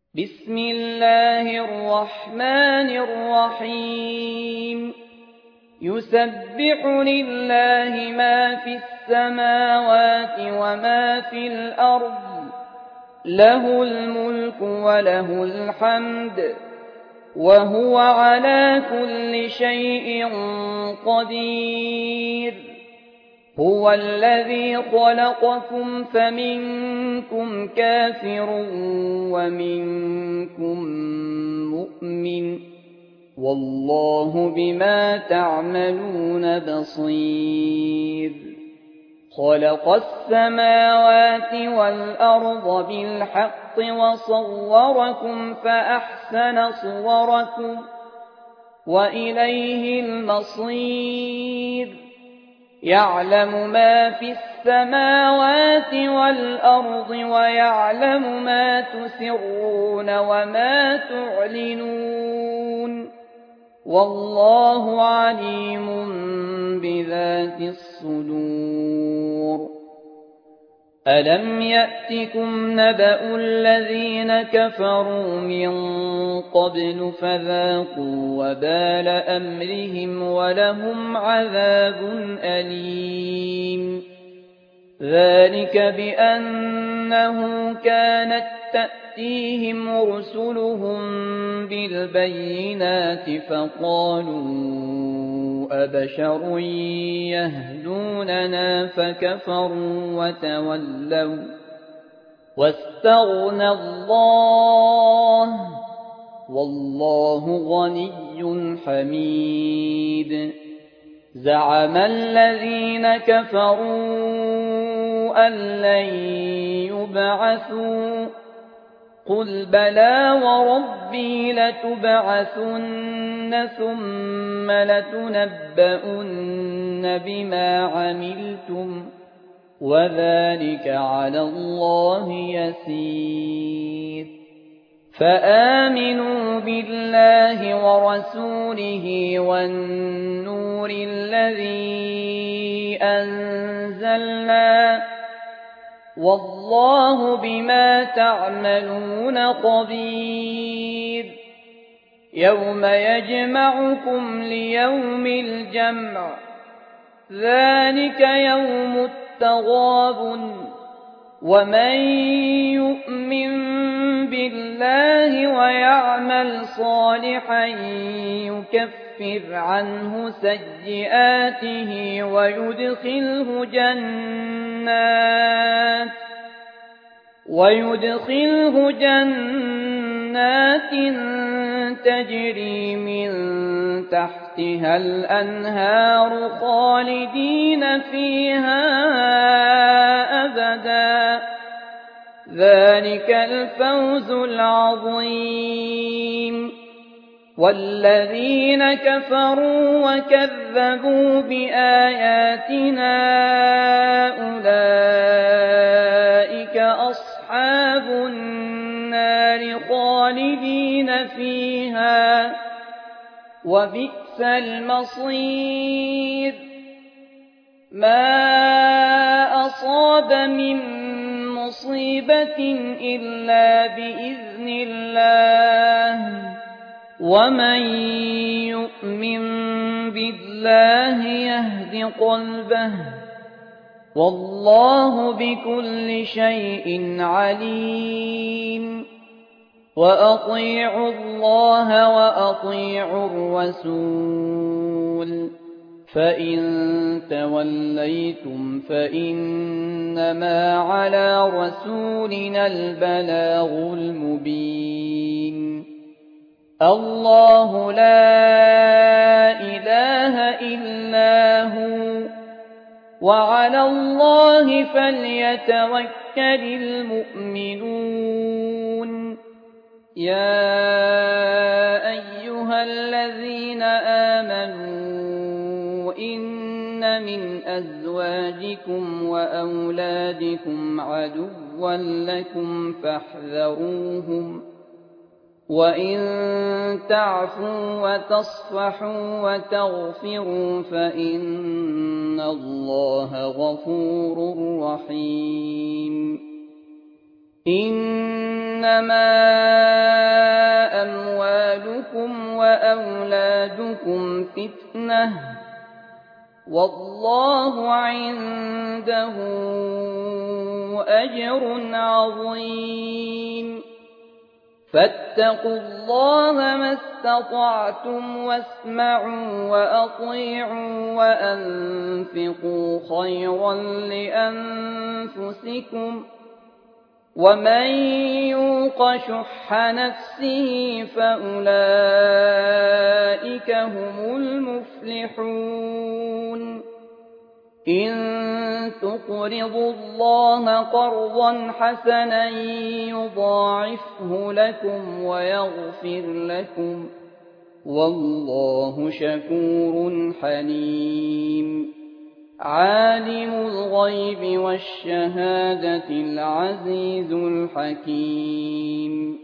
بسم الله الرحمن الرحيم يسبح لله ما في السماوات وما في الأرض له الملك وله الحمد وهو على كل شيء قدير هو الذي خلقكم فمنكم كافر ومنكم مؤمن والله بما تعملون بصير خلق السماوات والأرض بالحق وصوركم فأحسن صوركم وإليه المصير يعلم ما في السماوات والأرض ويعلم ما تسرون وما تعلنون والله عليم بذات الصدور ألم يأتكم نبأ الذين كفروا من قبل فذاقوا وبال أمرهم ولهم عذاب أليم ذلك بأنه كانت تأتيهم رسلهم بالبينات فقالوا أبشر يهدوننا فكفروا وتولوا واستغنى الله والله غني حميد زعم الذين كفروا أن لن يبعثوا قل بلى وربي لتبعثن ثم لتنبؤن بما عملتم وذلك على الله يسير فآمنوا بالله ورسوله والنور الذي أنزلنا والله بما تعملون خبير يوم يجمعكم ليوم الجمع ذلك يوم التغابن ومن يؤمن بالله ويعمل صالحا يكفر عنه سيئاته ويدخله جنات تجري من تحتها الأنهار خالدين فيها أبدا ذلك الفوز العظيم والذين كفروا وكذبوا بآياتنا أولئك أصحاب النار خالدين فيها وبئس المصير ما أصاب من مصيبة إلا بإذن الله ومن يؤمن بالله يهد قلبه والله بكل شيء عليم وأطيعوا الله وأطيعوا الرسول فإن توليتم فإنما على رسولنا البلاغ المبين الله لا إله إلا هو وعلى الله فليتوكل المؤمنون يا أيها الذين آمنوا إن من أزواجكم وأولادكم عدوا لكم فاحذروهم وإن تعفوا وتصفحوا وتغفروا فإن الله غفور رحيم إنما وأولادكم فتنة والله عنده أجر عظيم فاتقوا الله ما استطعتم واسمعوا وأطيعوا وأنفقوا خيرا لأنفسكم ومن يوق شح نفسه فأولئك هم المفلحون إن تقرضوا الله قرضا حسنا يضاعفه لكم ويغفر لكم والله شكور حليم عالم الغيب والشهادة العزيز الحكيم